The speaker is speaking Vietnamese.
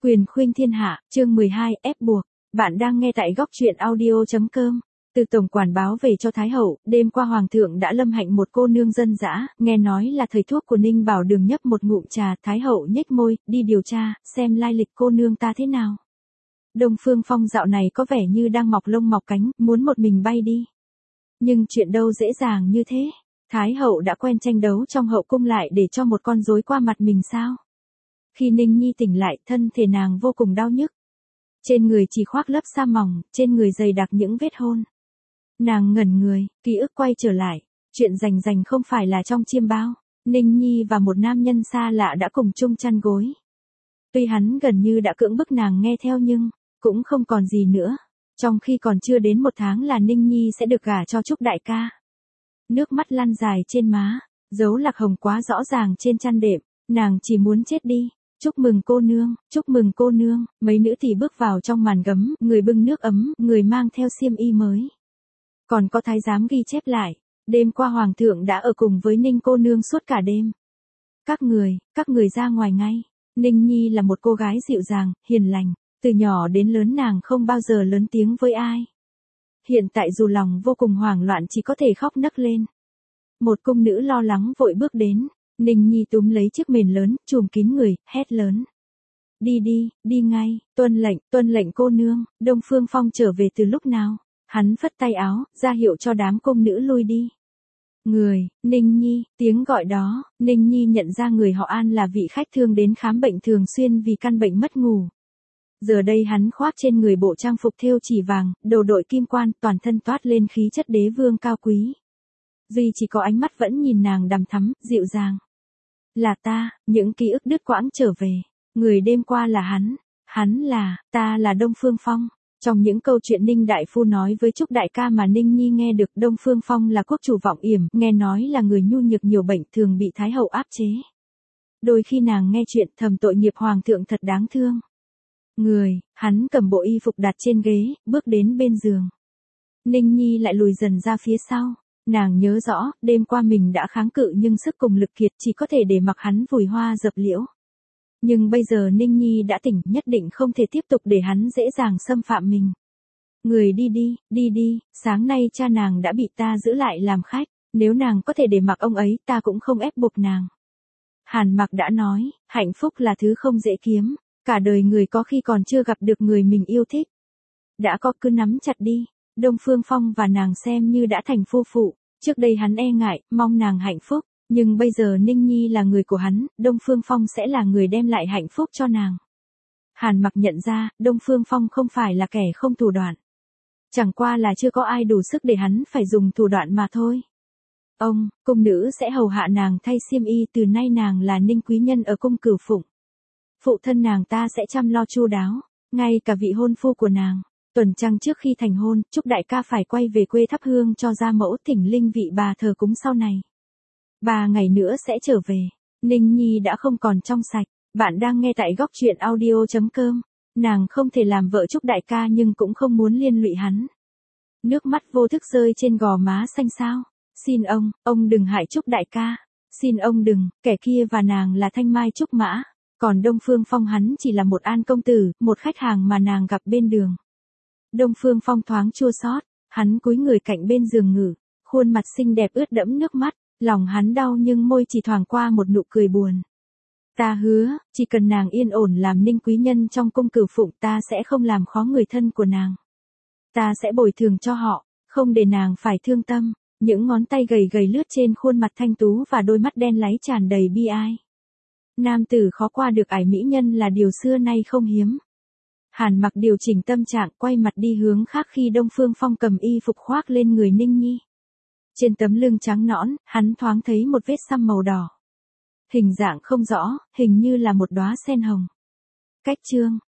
Quyền khuynh thiên hạ, chương 12, ép buộc. Bạn đang nghe tại góc truyện audio.com. Từ tổng quản báo về cho Thái hậu, đêm qua hoàng thượng đã lâm hạnh một cô nương dân dã, nghe nói là thầy thuốc của Ninh Bảo Đường nhấp một ngụm trà, Thái hậu nhếch môi, đi điều tra, xem lai lịch cô nương ta thế nào. Đông Phương Phong dạo này có vẻ như đang mọc lông mọc cánh, muốn một mình bay đi. Nhưng chuyện đâu dễ dàng như thế. Thái hậu đã quen tranh đấu trong hậu cung lại để cho một con rối qua mặt mình sao? Khi Ninh Nhi tỉnh lại, thân thể nàng vô cùng đau nhức. Trên người chỉ khoác lớp sa mỏng, trên người dày đặc những vết hôn. Nàng ngẩn người, ký ức quay trở lại. Chuyện rành rành không phải là trong chiêm bao. Ninh Nhi và một nam nhân xa lạ đã cùng chung chăn gối. Tuy hắn gần như đã cưỡng bức nàng nghe theo nhưng cũng không còn gì nữa. Trong khi còn chưa đến một tháng là Ninh Nhi sẽ được gả cho Trúc đại ca. Nước mắt lăn dài trên má, dấu lạc hồng quá rõ ràng trên chăn đệm. Nàng chỉ muốn chết đi. Chúc mừng cô nương, chúc mừng cô nương. Mấy nữ thì bước vào trong màn gấm, người bưng nước ấm, người mang theo xiêm y mới. Còn có thái giám ghi chép lại, đêm qua hoàng thượng đã ở cùng với Ninh cô nương suốt cả đêm. Các người ra ngoài ngay. Ninh Nhi là một cô gái dịu dàng, hiền lành, từ nhỏ đến lớn nàng không bao giờ lớn tiếng với ai. Hiện tại dù lòng vô cùng hoảng loạn chỉ có thể khóc nấc lên. Một cung nữ lo lắng vội bước đến. Ninh Nhi túm lấy chiếc mền lớn, trùm kín người, hét lớn. Đi ngay, tuân lệnh cô nương. Đông Phương Phong trở về từ lúc nào? Hắn phất tay áo, ra hiệu cho đám cung nữ lui đi. Ninh Nhi, tiếng gọi đó, Ninh Nhi nhận ra người họ An là vị khách thương đến khám bệnh thường xuyên vì căn bệnh mất ngủ. Giờ đây hắn khoác trên người bộ trang phục thêu chỉ vàng, đầu đội kim quan, toàn thân toát lên khí chất đế vương cao quý. Duy chỉ có ánh mắt vẫn nhìn nàng đằm thắm, dịu dàng. Là ta, những ký ức đứt quãng trở về. Người đêm qua là ta là Đông Phương Phong. Trong những câu chuyện Ninh Đại Phu nói với Trúc đại ca mà Ninh Nhi nghe được, Đông Phương Phong là quốc chủ vọng yểm, nghe nói là người nhu nhược nhiều bệnh thường bị Thái hậu áp chế. Đôi khi nàng nghe chuyện thầm tội nghiệp hoàng thượng thật đáng thương. Hắn cầm bộ y phục đặt trên ghế, bước đến bên giường. Ninh Nhi lại lùi dần ra phía sau. Nàng nhớ rõ, đêm qua mình đã kháng cự nhưng sức cùng lực kiệt, chỉ có thể để mặc hắn vùi hoa dập liễu. Nhưng bây giờ Ninh Nhi đã tỉnh, nhất định không thể tiếp tục để hắn dễ dàng xâm phạm mình. Đi, sáng nay cha nàng đã bị ta giữ lại làm khách, nếu nàng có thể để mặc ông ấy ta cũng không ép buộc nàng. Hàn Mặc đã nói, hạnh phúc là thứ không dễ kiếm, cả đời người có khi còn chưa gặp được người mình yêu thích. Đã có cứ nắm chặt đi. Đông Phương Phong và nàng xem như đã thành phu phụ, trước đây hắn e ngại, mong nàng hạnh phúc, nhưng bây giờ Ninh Nhi là người của hắn, Đông Phương Phong sẽ là người đem lại hạnh phúc cho nàng. Hàn Mặc nhận ra, Đông Phương Phong không phải là kẻ không thủ đoạn. Chẳng qua là chưa có ai đủ sức để hắn phải dùng thủ đoạn mà thôi. Cung nữ sẽ hầu hạ nàng thay xiêm y, từ nay nàng là Ninh quý nhân ở cung Cửu Phụng. Phụ thân nàng ta sẽ chăm lo chu đáo, ngay cả vị hôn phu của nàng. Tuần trăng trước khi thành hôn, Trúc đại ca phải quay về quê thắp hương cho gia mẫu, thỉnh linh vị bà thờ cúng sau này. 3 ngày nữa sẽ trở về. Ninh Nhi đã không còn trong sạch. Bạn đang nghe tại góc truyện audio.com. Nàng không thể làm vợ Trúc đại ca nhưng cũng không muốn liên lụy hắn. Nước mắt vô thức rơi trên gò má xanh xao. Xin ông đừng hại Trúc đại ca. Xin ông đừng, kẻ kia và nàng là Thanh Mai Trúc Mã. Còn Đông Phương Phong hắn chỉ là một an công tử, một khách hàng mà nàng gặp bên đường. Đông Phương Phong thoáng chua xót, hắn cúi người cạnh bên giường ngủ, khuôn mặt xinh đẹp ướt đẫm nước mắt, lòng hắn đau nhưng môi chỉ thoảng qua một nụ cười buồn. Ta hứa, chỉ cần nàng yên ổn làm Ninh quý nhân trong cung Cửu Phụng ta sẽ không làm khó người thân của nàng. Ta sẽ bồi thường cho họ, không để nàng phải thương tâm. Những ngón tay gầy gầy lướt trên khuôn mặt thanh tú và đôi mắt đen láy tràn đầy bi ai. Nam tử khó qua được ải mỹ nhân là điều xưa nay không hiếm. Hàn Mặc điều chỉnh tâm trạng, quay mặt đi hướng khác khi Đông Phương Phong cầm y phục khoác lên người Ninh Nhi. Trên tấm lưng trắng nõn, hắn thoáng thấy một vết xăm màu đỏ. Hình dạng không rõ, hình như là một đóa sen hồng. Cách chương,